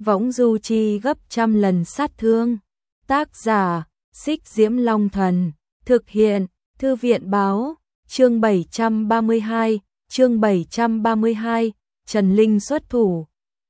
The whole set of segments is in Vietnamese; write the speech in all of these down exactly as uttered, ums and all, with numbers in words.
võng du chi gấp trăm lần sát thương. Tác giả, Xích Diễm Long Thần, thực hiện, Thư viện báo, chương bảy trăm ba mươi hai, chương bảy trăm ba mươi hai, Trần Linh xuất thủ.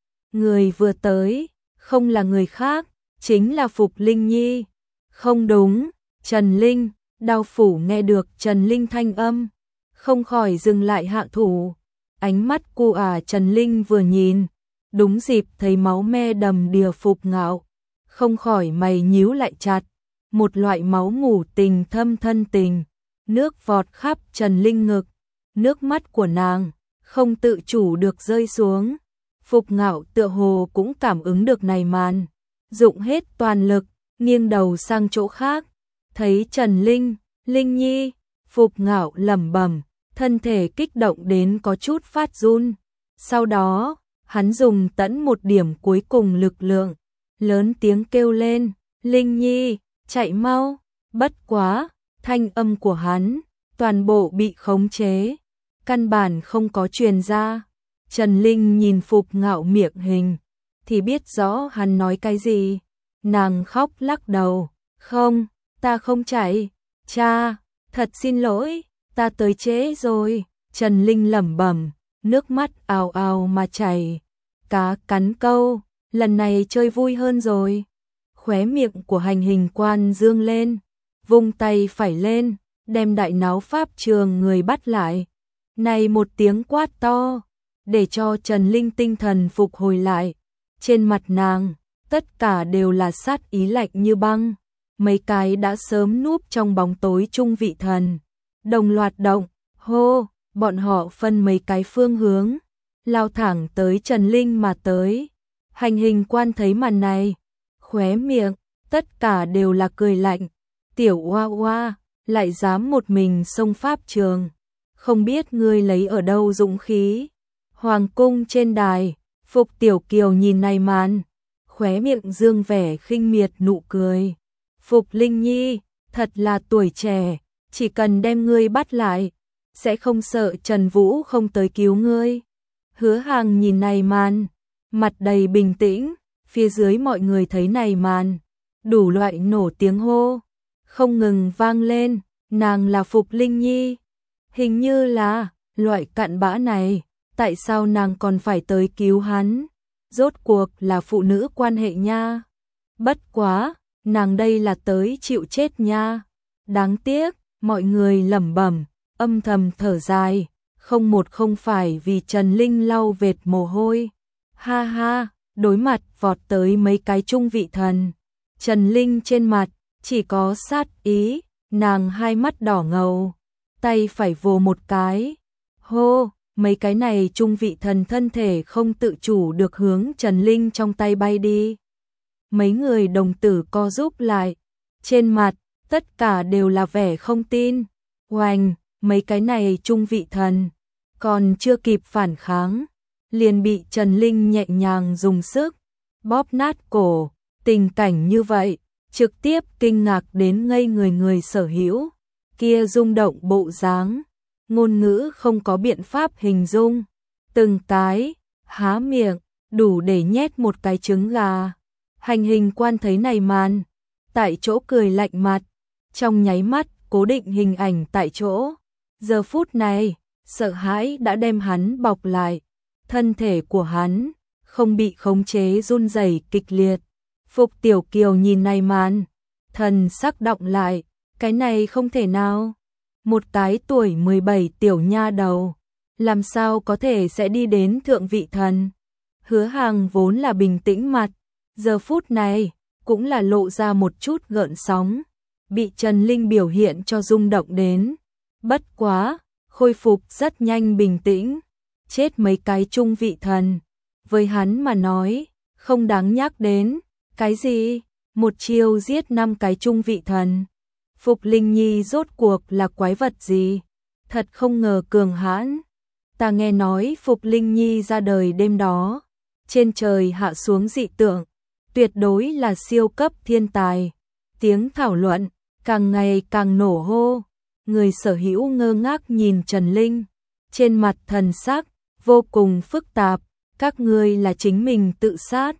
Người vừa tới, không là người khác, chính là Phục Linh Nhi. Không đúng, Trần Linh, Đao Phủ nghe được Trần Linh thanh âm, không khỏi dừng lại hạ thủ. Ánh mắt cu ả Trần Linh vừa nhìn, đúng dịp thấy máu me đầm đìa Phục Ngạo, không khỏi mày nhíu lại chặt, một loại máu mủ tình thâm thân tình, nước vọt khắp Trần Linh ngực, nước mắt của nàng không tự chủ được rơi xuống. Phục Ngạo tựa hồ cũng cảm ứng được này màn, dụng hết toàn lực, nghiêng đầu sang chỗ khác, thấy Trần Linh, Linh Nhi, Phục Ngạo lẩm bẩm, thân thể kích động đến có chút phát run. Sau đó, hắn dùng tẫn một điểm cuối cùng lực lượng, lớn tiếng kêu lên, Linh Nhi, chạy mau. Bất quá, thanh âm của hắn, toàn bộ bị khống chế, căn bản không có truyền ra. Trần Linh nhìn Phục Ngạo miệng hình, thì biết rõ hắn nói cái gì. Nàng khóc lắc đầu, không, ta không chạy, cha, thật xin lỗi, ta tới trễ rồi. Trần Linh lẩm bẩm, nước mắt ào ào mà chảy. Cá cắn câu, lần này chơi vui hơn rồi. Khóe miệng của Hành Hình Quan dương lên, vung tay phải lên, đem đại náo pháp trường người bắt lại. Này một tiếng quát to, để cho Trần Linh tinh thần phục hồi lại. Trên mặt nàng, tất cả đều là sát ý lạnh như băng. Mấy cái đã sớm núp trong bóng tối trung vị thần, đồng loạt động, hô, bọn họ phân mấy cái phương hướng, lao thẳng tới Trần Linh mà tới. Hành Hình Quan thấy màn này, khóe miệng, tất cả đều là cười lạnh. Tiểu Oa Oa, lại dám một mình xông pháp trường, không biết ngươi lấy ở đâu dũng khí. Hoàng cung trên đài, Phục Tiểu Kiều nhìn này màn, khóe miệng dương vẻ khinh miệt nụ cười. Phục Linh Nhi, thật là tuổi trẻ, chỉ cần đem ngươi bắt lại, sẽ không sợ Trần Vũ không tới cứu ngươi. Hứa Hàng nhìn này màn, mặt đầy bình tĩnh. Phía dưới mọi người thấy này màn, đủ loại nổ tiếng hô, không ngừng vang lên. Nàng là Phục Linh Nhi, hình như là loại cặn bã này, tại sao nàng còn phải tới cứu hắn? Rốt cuộc là phụ nữ quan hệ nha. Bất quá, nàng đây là tới chịu chết nha. Đáng tiếc, mọi người lẩm bẩm, âm thầm thở dài, không một không phải vì Trần Linh lau vệt mồ hôi. Ha ha, đối mặt vọt tới mấy cái trung vị thần, Trần Linh trên mặt chỉ có sát ý, nàng hai mắt đỏ ngầu, tay phải vồ một cái, hô, mấy cái này trung vị thần thân thể không tự chủ được hướng Trần Linh trong tay bay đi. Mấy người đồng tử co rúm lại, trên mặt tất cả đều là vẻ không tin. Oanh, mấy cái này trung vị thần còn chưa kịp phản kháng, liền bị Trần Linh nhẹ nhàng dùng sức bóp nát cổ. Tình cảnh như vậy, trực tiếp kinh ngạc đến ngây người người sở hữu. Kia rung động bộ dáng, ngôn ngữ không có biện pháp hình dung. Từng cái há miệng, đủ để nhét một cái trứng gà. Hành Hình Quan thấy này màn, tại chỗ cười lạnh mặt, trong nháy mắt cố định hình ảnh tại chỗ. Giờ phút này, sợ hãi đã đem hắn bọc lại, thân thể của hắn không bị khống chế run rẩy kịch liệt. Phục Tiểu Kiều nhìn này màn, thần sắc động lại, cái này không thể nào. Một cái tuổi mười bảy tiểu nha đầu, làm sao có thể sẽ đi đến thượng vị thần? Hứa Hàng vốn là bình tĩnh mặt, giờ phút này cũng là lộ ra một chút gợn sóng, bị Trần Linh biểu hiện cho rung động đến. Bất quá, khôi phục rất nhanh bình tĩnh. Chết mấy cái trung vị thần, với hắn mà nói, không đáng nhắc đến. Cái gì? Một chiêu giết năm cái trung vị thần. Phục Linh Nhi rốt cuộc là quái vật gì? Thật không ngờ cường hãn. Ta nghe nói Phục Linh Nhi ra đời đêm đó, trên trời hạ xuống dị tượng, tuyệt đối là siêu cấp thiên tài. Tiếng thảo luận càng ngày càng nổ hô. Người sở hữu ngơ ngác nhìn Trần Linh, trên mặt thần sắc vô cùng phức tạp. Các ngươi là chính mình tự sát,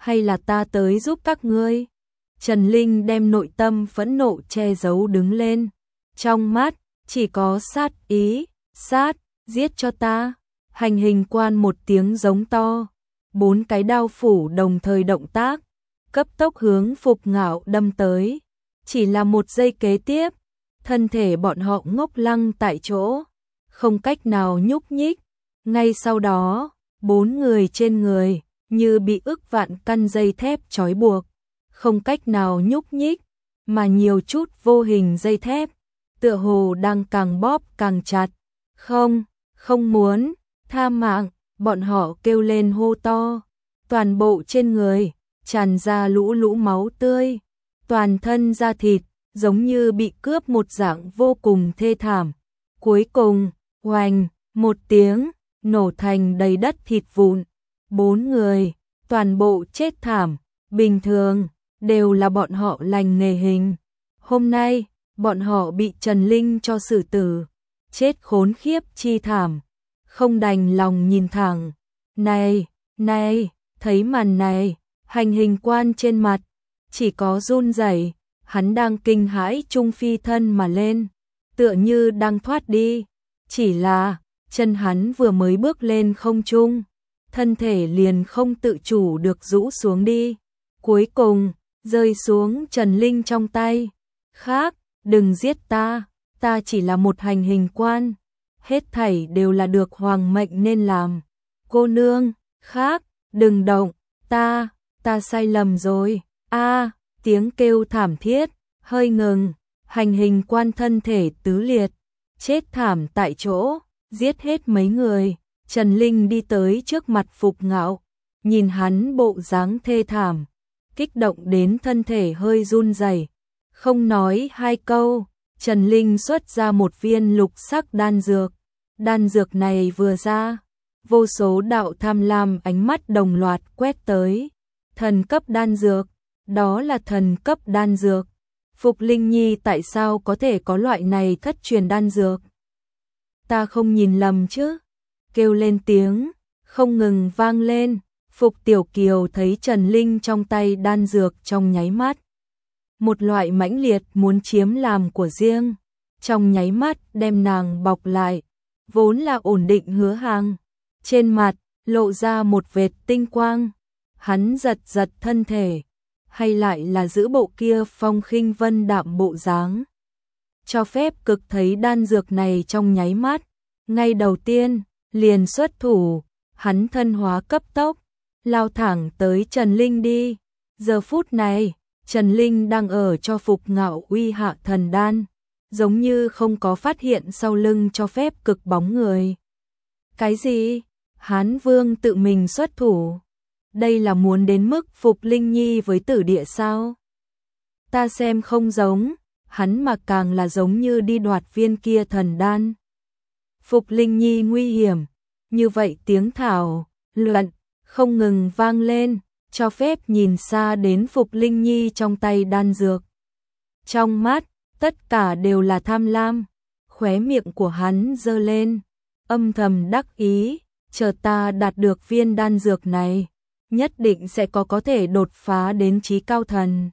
hay là ta tới giúp các ngươi? Trần Linh đem nội tâm phẫn nộ che giấu đứng lên, trong mắt chỉ có sát ý, sát, giết cho ta. Hành hình quan một tiếng giống to, bốn cái đao phủ đồng thời động tác, cấp tốc hướng Phục Ngạo đâm tới. Chỉ là một giây kế tiếp, thân thể bọn họ ngốc lăng tại chỗ, không cách nào nhúc nhích. Ngay sau đó, bốn người trên người như bị ức vạn căn dây thép trói buộc, không cách nào nhúc nhích, mà nhiều chút vô hình dây thép, tựa hồ đang càng bóp càng chặt. Không, không muốn, tha mạng, bọn họ kêu lên hô to, toàn bộ trên người tràn ra lũ lũ máu tươi, toàn thân da thịt giống như bị cướp một dạng vô cùng thê thảm. Cuối cùng, oành, một tiếng, nổ thành đầy đất thịt vụn. Bốn người, toàn bộ chết thảm, bình thường, đều là bọn họ lành nghề hình. Hôm nay, bọn họ bị Trần Linh cho xử tử, chết khốn khiếp chi thảm, không đành lòng nhìn thẳng. Này, này, thấy màn này, hành hình quan trên mặt, chỉ có run rẩy, hắn đang kinh hãi trung phi thân mà lên, tựa như đang thoát đi. Chỉ là, chân hắn vừa mới bước lên không trung, thân thể liền không tự chủ được rũ xuống đi. Cuối cùng, rơi xuống Trần Linh trong tay. Khác, đừng giết ta, ta chỉ là một hành hình quan. Hết thảy đều là được hoàng mệnh nên làm. Cô nương, khác, đừng động, ta, ta sai lầm rồi. A, tiếng kêu thảm thiết, hơi ngừng, hành hình quan thân thể tứ liệt, chết thảm tại chỗ, giết hết mấy người. Trần Linh đi tới trước mặt Phục Ngạo, nhìn hắn bộ dáng thê thảm, kích động đến thân thể hơi run rẩy, không nói hai câu. Trần Linh xuất ra một viên lục sắc đan dược. Đan dược này vừa ra, vô số đạo tham lam ánh mắt đồng loạt quét tới. Thần cấp đan dược, đó là thần cấp đan dược. Phục Linh Nhi tại sao có thể có loại này thất truyền đan dược? Ta không nhìn lầm chứ? Kêu lên tiếng, không ngừng vang lên. Phục Tiểu Kiều thấy Trần Linh trong tay đan dược trong nháy mắt. Một loại mãnh liệt muốn chiếm làm của riêng, trong nháy mắt đem nàng bọc lại, vốn là ổn định Hứa Hàng. Trên mặt, lộ ra một vệt tinh quang, hắn giật giật thân thể, hay lại là giữ bộ kia phong khinh vân đạm bộ dáng. Cho phép cực thấy đan dược này trong nháy mắt, ngay đầu tiên, liền xuất thủ, hắn thân hóa cấp tốc, lao thẳng tới Trần Linh đi. Giờ phút này, Trần Linh đang ở cho Phục Ngạo uy hạ thần đan, giống như không có phát hiện sau lưng cho phép cực bóng người. Cái gì? Hán Vương tự mình xuất thủ? Đây là muốn đến mức Phục Linh Nhi với tử địa sao? Ta xem không giống, hắn mà càng là giống như đi đoạt viên kia thần đan. Phục Linh Nhi nguy hiểm, như vậy tiếng thảo luận không ngừng vang lên, cho phép nhìn xa đến Phục Linh Nhi trong tay đan dược. Trong mắt, tất cả đều là tham lam, khóe miệng của hắn giơ lên, âm thầm đắc ý, chờ ta đạt được viên đan dược này, nhất định sẽ có có thể đột phá đến chí cao thần.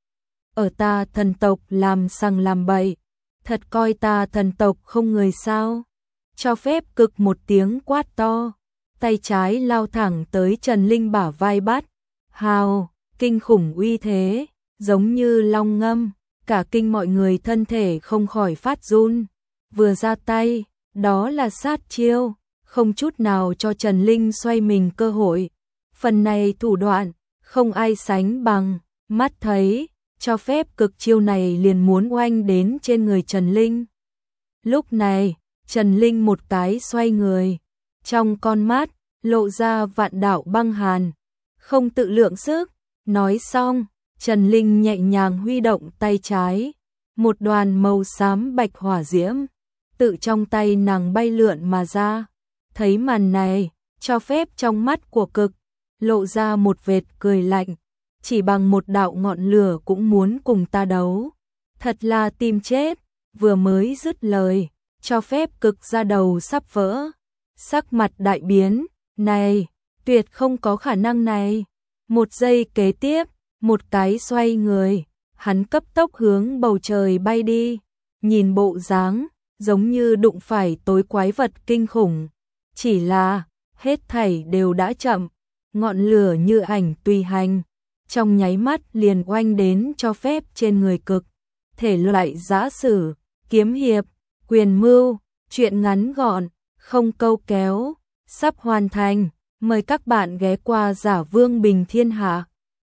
Ở ta thần tộc làm sằng làm bậy, thật coi ta thần tộc không người sao? Cho phép cực một tiếng quát to, tay trái lao thẳng tới Trần Linh bả vai bắt. Hào, kinh khủng uy thế, giống như long ngâm, cả kinh mọi người thân thể không khỏi phát run. Vừa ra tay, đó là sát chiêu, không chút nào cho Trần Linh xoay mình cơ hội. Phần này thủ đoạn, không ai sánh bằng, mắt thấy, cho phép cực chiêu này liền muốn oanh đến trên người Trần Linh. Lúc này, Trần Linh một cái xoay người, trong con mắt, lộ ra vạn đạo băng hàn, không tự lượng sức. Nói xong, Trần Linh nhẹ nhàng huy động tay trái, một đoàn màu xám bạch hỏa diễm, tự trong tay nàng bay lượn mà ra. Thấy màn này, cho phép trong mắt của cực, lộ ra một vệt cười lạnh, chỉ bằng một đạo ngọn lửa cũng muốn cùng ta đấu. Thật là tìm chết. Vừa mới dứt lời, cho phép cực ra đầu sắp vỡ, sắc mặt đại biến, này, tuyệt không có khả năng này. Một giây kế tiếp, một cái xoay người, hắn cấp tốc hướng bầu trời bay đi, nhìn bộ dáng giống như đụng phải tối quái vật kinh khủng. Chỉ là, hết thảy đều đã chậm, ngọn lửa như ảnh tùy hành, trong nháy mắt liền oanh đến cho phép trên người cực. Thể loại giã sử, kiếm hiệp, quyền mưu, truyện ngắn gọn, không câu kéo, sắp hoàn thành. Mời các bạn ghé qua Giả Vương Bình Thiên Hạ.